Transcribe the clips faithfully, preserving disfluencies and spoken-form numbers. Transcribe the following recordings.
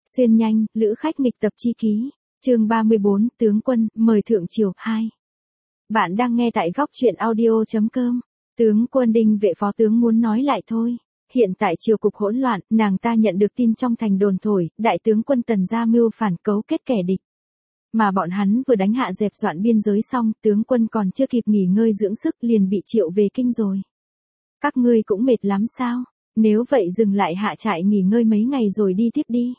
Xuyên nhanh, lữ khách nghịch tập chi ký. Chương ba mươi bốn, tướng quân, mời thượng triều. Hai. Bạn đang nghe tại góc truyện audio chấm com. Tướng quân Đinh Vệ phó tướng muốn nói lại thôi. Hiện tại triều cục hỗn loạn, nàng ta nhận được tin trong thành đồn thổi, đại tướng quân Tần ra mưu phản cấu kết kẻ địch. Mà bọn hắn vừa đánh hạ dẹp soạn biên giới xong, tướng quân còn chưa kịp nghỉ ngơi dưỡng sức liền bị triệu về kinh rồi. Các ngươi cũng mệt lắm sao? Nếu vậy dừng lại hạ trại nghỉ ngơi mấy ngày rồi đi tiếp đi.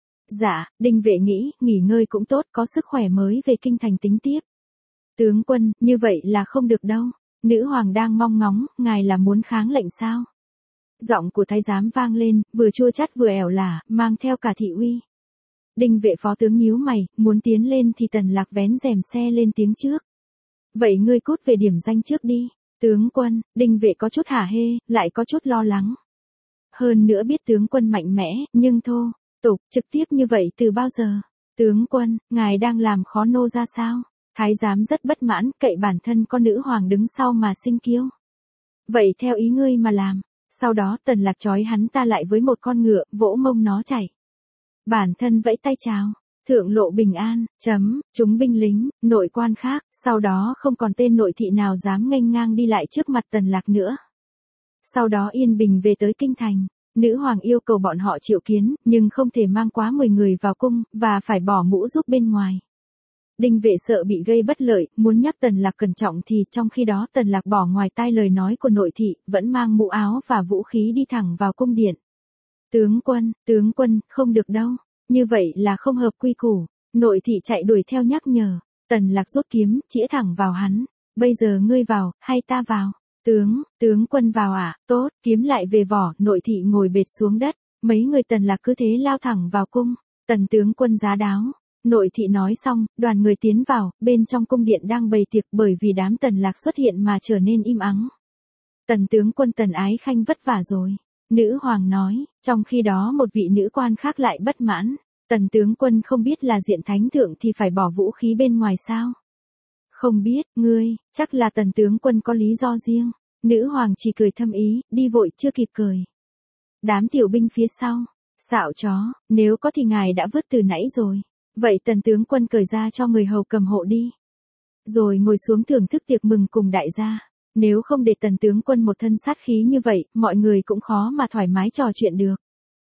Dạ, Đinh Vệ nghĩ, nghỉ ngơi cũng tốt, có sức khỏe mới về kinh thành tính tiếp. Tướng quân, như vậy là không được đâu. Nữ hoàng đang mong ngóng, ngài là muốn kháng lệnh sao? Giọng của thái giám vang lên, vừa chua chát vừa ẻo lả, mang theo cả thị uy. Đinh Vệ phó tướng nhíu mày, muốn tiến lên thì Tần Lạc vén rèm xe lên tiếng trước. Vậy ngươi cút về điểm danh trước đi. Tướng quân, Đinh Vệ có chút hả hê, lại có chút lo lắng. Hơn nữa biết tướng quân mạnh mẽ, nhưng thô, tục, trực tiếp như vậy từ bao giờ? Tướng quân, ngài đang làm khó nô ra sao? Thái giám rất bất mãn, cậy bản thân con nữ hoàng đứng sau mà sinh kiêu. Vậy theo ý ngươi mà làm. Sau đó Tần Lạc trói hắn ta lại với một con ngựa, vỗ mông nó chạy. Bản thân vẫy tay chào. Thượng lộ bình an, chấm, chúng binh lính, nội quan khác, sau đó không còn tên nội thị nào dám nghênh ngang đi lại trước mặt Tần Lạc nữa. Sau đó yên bình về tới kinh thành, nữ hoàng yêu cầu bọn họ triệu kiến, nhưng không thể mang quá mười người vào cung, và phải bỏ mũ giúp bên ngoài. Đinh Vệ sợ bị gây bất lợi, muốn nhắc Tần Lạc cẩn trọng thì trong khi đó Tần Lạc bỏ ngoài tai lời nói của nội thị, vẫn mang mũ áo và vũ khí đi thẳng vào cung điện. Tướng quân, tướng quân, không được đâu. Như vậy là không hợp quy củ. Nội thị chạy đuổi theo nhắc nhở. Tần Lạc rút kiếm, chĩa thẳng vào hắn. Bây giờ ngươi vào, hay ta vào? Tướng, tướng quân vào à? Tốt, kiếm lại về vỏ, nội thị ngồi bệt xuống đất. Mấy người Tần Lạc cứ thế lao thẳng vào cung. Tần tướng quân giá đáo. Nội thị nói xong, đoàn người tiến vào, bên trong cung điện đang bày tiệc bởi vì đám Tần Lạc xuất hiện mà trở nên im ắng. Tần tướng quân Tần Ái Khanh vất vả rồi. Nữ hoàng nói, trong khi đó một vị nữ quan khác lại bất mãn. Tần tướng quân không biết là diện thánh thượng thì phải bỏ vũ khí bên ngoài sao? Không biết, ngươi, chắc là tần tướng quân có lý do riêng. Nữ hoàng chỉ cười thâm ý, đi vội chưa kịp cười. Đám tiểu binh phía sau, xạo chó, nếu có thì ngài đã vứt từ nãy rồi. Vậy tần tướng quân cởi ra cho người hầu cầm hộ đi. Rồi ngồi xuống thưởng thức tiệc mừng cùng đại gia. Nếu không để tần tướng quân một thân sát khí như vậy, mọi người cũng khó mà thoải mái trò chuyện được.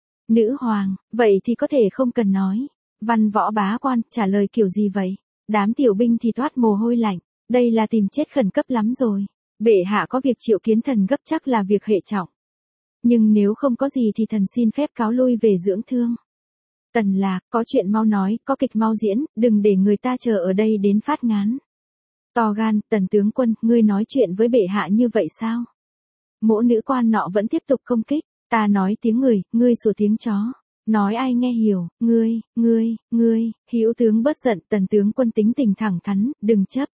Nữ hoàng, vậy thì có thể không cần nói. Văn võ bá quan, trả lời kiểu gì vậy? Đám tiểu binh thì toát mồ hôi lạnh. Đây là tìm chết khẩn cấp lắm rồi. Bệ hạ có việc triệu kiến thần gấp chắc là việc hệ trọng. Nhưng nếu không có gì thì thần xin phép cáo lui về dưỡng thương. Tần Lạc, có chuyện mau nói, có kịch mau diễn, đừng để người ta chờ ở đây đến phát ngán. To gan, tần tướng quân, ngươi nói chuyện với bệ hạ như vậy sao? Mỗ nữ quan nọ vẫn tiếp tục công kích. Ta nói tiếng người, ngươi sủa tiếng chó. Nói ai nghe hiểu, ngươi, ngươi, ngươi, hữu tướng bớt giận, tần tướng quân tính tình thẳng thắn, đừng chấp.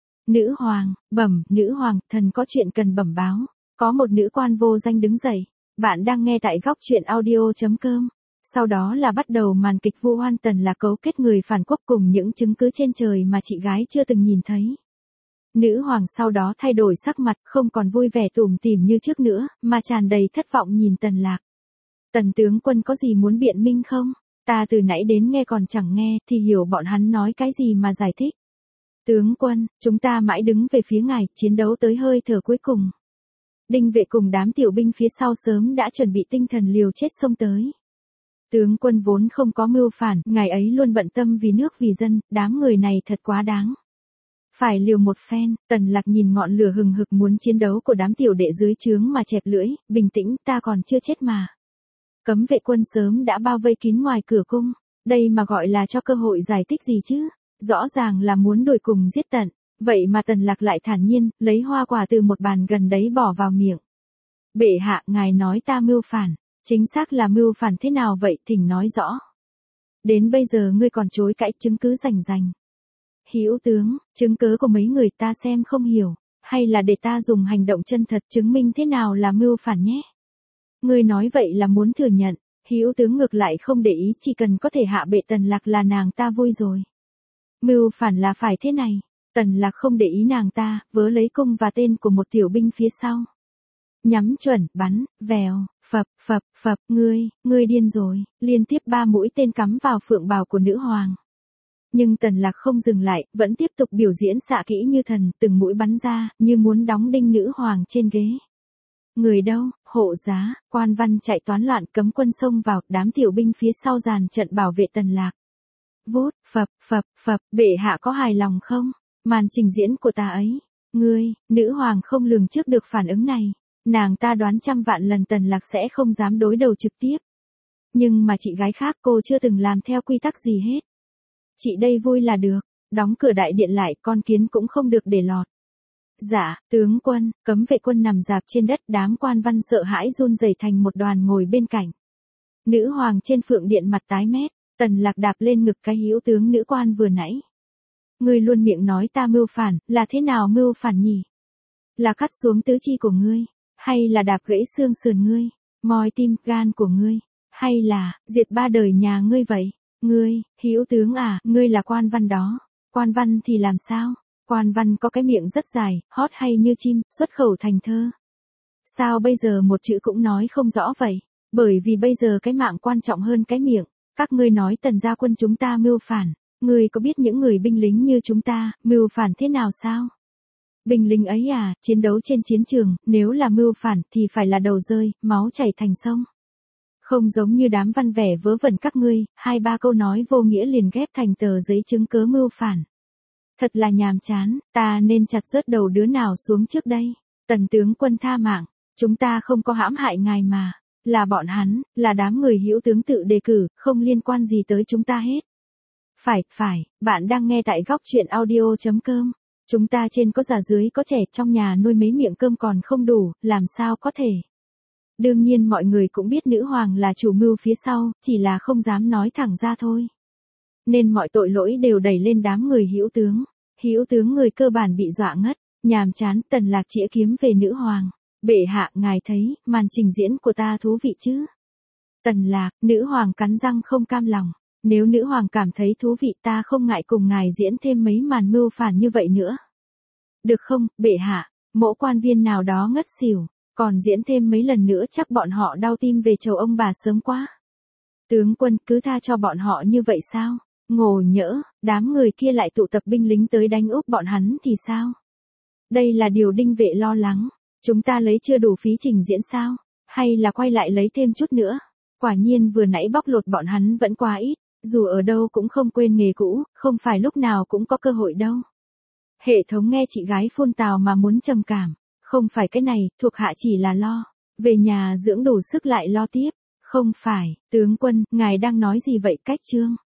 Nữ hoàng, bẩm, nữ hoàng, thần có chuyện cần bẩm báo. Có một nữ quan vô danh đứng dậy. Bạn đang nghe tại góc truyện audio chấm com. Sau đó là bắt đầu màn kịch vu oan Tần Lạc cấu kết người phản quốc cùng những chứng cứ trên trời mà chị gái chưa từng nhìn thấy. Nữ hoàng sau đó thay đổi sắc mặt, không còn vui vẻ tủm tỉm như trước nữa, mà tràn đầy thất vọng nhìn Tần Lạc. Tần tướng quân có gì muốn biện minh không? Ta từ nãy đến nghe còn chẳng nghe, thì hiểu bọn hắn nói cái gì mà giải thích. Tướng quân, chúng ta mãi đứng về phía ngài, chiến đấu tới hơi thở cuối cùng. Đinh Vệ cùng đám tiểu binh phía sau sớm đã chuẩn bị tinh thần liều chết xông tới. Tướng quân vốn không có mưu phản, ngài ấy luôn bận tâm vì nước vì dân, đám người này thật quá đáng. Phải liều một phen, Tần Lạc nhìn ngọn lửa hừng hực muốn chiến đấu của đám tiểu đệ dưới trướng mà chẹp lưỡi, bình tĩnh, ta còn chưa chết mà. Cấm vệ quân sớm đã bao vây kín ngoài cửa cung, đây mà gọi là cho cơ hội giải thích gì chứ, rõ ràng là muốn đuổi cùng giết tận, vậy mà Tần Lạc lại thản nhiên, lấy hoa quả từ một bàn gần đấy bỏ vào miệng. Bệ hạ, ngài nói ta mưu phản, chính xác là mưu phản thế nào vậy, thỉnh nói rõ. Đến bây giờ ngươi còn chối cãi, chứng cứ rành rành. Hữu tướng, chứng cứ của mấy người ta xem không hiểu, hay là để ta dùng hành động chân thật chứng minh thế nào là mưu phản nhé. Ngươi nói vậy là muốn thừa nhận, hữu tướng ngược lại không để ý, chỉ cần có thể hạ bệ Tần Lạc là nàng ta vui rồi. Mưu phản là phải thế này, Tần Lạc không để ý nàng ta, vớ lấy cung và tên của một tiểu binh phía sau. nhắm chuẩn, bắn, vèo, phập, phập, phập, ngươi, ngươi điên rồi, liên tiếp ba mũi tên cắm vào phượng bào của nữ hoàng. Nhưng Tần Lạc không dừng lại, vẫn tiếp tục biểu diễn xạ kỹ như thần, từng mũi bắn ra, như muốn đóng đinh nữ hoàng trên ghế. Người đâu, hộ giá, quan văn chạy toán loạn, cấm quân xông vào, đám tiểu binh phía sau dàn trận bảo vệ Tần Lạc. Vút, phập, phập, phập, bệ hạ có hài lòng không? Màn trình diễn của ta ấy. Ngươi, nữ hoàng không lường trước được phản ứng này. Nàng ta đoán trăm vạn lần Tần Lạc sẽ không dám đối đầu trực tiếp. Nhưng mà chị gái khác cô chưa từng làm theo quy tắc gì hết. Chị đây vui là được, đóng cửa đại điện lại, con kiến cũng không được để lọt. Dạ, tướng quân, cấm vệ quân nằm rạp trên đất, đám quan văn sợ hãi run rẩy thành một đoàn ngồi bên cạnh. Nữ hoàng trên phượng điện mặt tái mét, Tần Lạc đạp lên ngực cái hữu tướng nữ quan vừa nãy. Ngươi luôn miệng nói ta mưu phản, là thế nào mưu phản nhỉ? Là cắt xuống tứ chi của ngươi, hay là đạp gãy xương sườn ngươi, moi tim, gan của ngươi, hay là diệt ba đời nhà ngươi vậy? Ngươi, hữu tướng à, ngươi là quan văn đó. Quan văn thì làm sao? Quan văn có cái miệng rất dài, hót hay như chim, xuất khẩu thành thơ. Sao bây giờ một chữ cũng nói không rõ vậy? Bởi vì bây giờ cái mạng quan trọng hơn cái miệng. Các ngươi nói Tần gia quân chúng ta mưu phản. Ngươi có biết những người binh lính như chúng ta, mưu phản thế nào sao? Binh lính ấy à, chiến đấu trên chiến trường, nếu là mưu phản thì phải là đầu rơi, máu chảy thành sông. Không giống như đám văn vẻ vớ vẩn các ngươi, hai ba câu nói vô nghĩa liền ghép thành tờ giấy chứng cớ mưu phản. Thật là nhàm chán, ta nên chặt rớt đầu đứa nào xuống trước đây. Tần tướng quân tha mạng, chúng ta không có hãm hại ngài mà. Là bọn hắn, là đám người hữu tướng tự đề cử, không liên quan gì tới chúng ta hết. Phải, phải, bạn đang nghe tại góc truyện audio chấm com. Chúng ta trên có già dưới có trẻ, trong nhà nuôi mấy miệng cơm còn không đủ, làm sao có thể. Đương nhiên mọi người cũng biết nữ hoàng là chủ mưu phía sau, chỉ là không dám nói thẳng ra thôi. Nên mọi tội lỗi đều đẩy lên đám người hữu tướng. Hữu tướng người cơ bản bị dọa ngất, nhàm chán, Tần Lạc chĩa kiếm về nữ hoàng. Bệ hạ, ngài thấy, màn trình diễn của ta thú vị chứ? Tần Lạc, nữ hoàng cắn răng không cam lòng. Nếu nữ hoàng cảm thấy thú vị ta không ngại cùng ngài diễn thêm mấy màn mưu phản như vậy nữa. Được không, bệ hạ, mỗ quan viên nào đó ngất xỉu, còn diễn thêm mấy lần nữa chắc bọn họ đau tim về chầu ông bà sớm quá. Tướng quân cứ tha cho bọn họ như vậy sao? Ngộ nhỡ, đám người kia lại tụ tập binh lính tới đánh úp bọn hắn thì sao? Đây là điều Đinh Vệ lo lắng. Chúng ta lấy chưa đủ phí trình diễn sao? Hay là quay lại lấy thêm chút nữa? Quả nhiên vừa nãy bóc lột bọn hắn vẫn quá ít. Dù ở đâu cũng không quên nghề cũ, không phải lúc nào cũng có cơ hội đâu. Hệ thống nghe chị gái phun tào mà muốn trầm cảm. Không phải cái này, thuộc hạ chỉ là lo. Về nhà dưỡng đủ sức lại lo tiếp. Không phải, tướng quân, ngài đang nói gì vậy cách chương?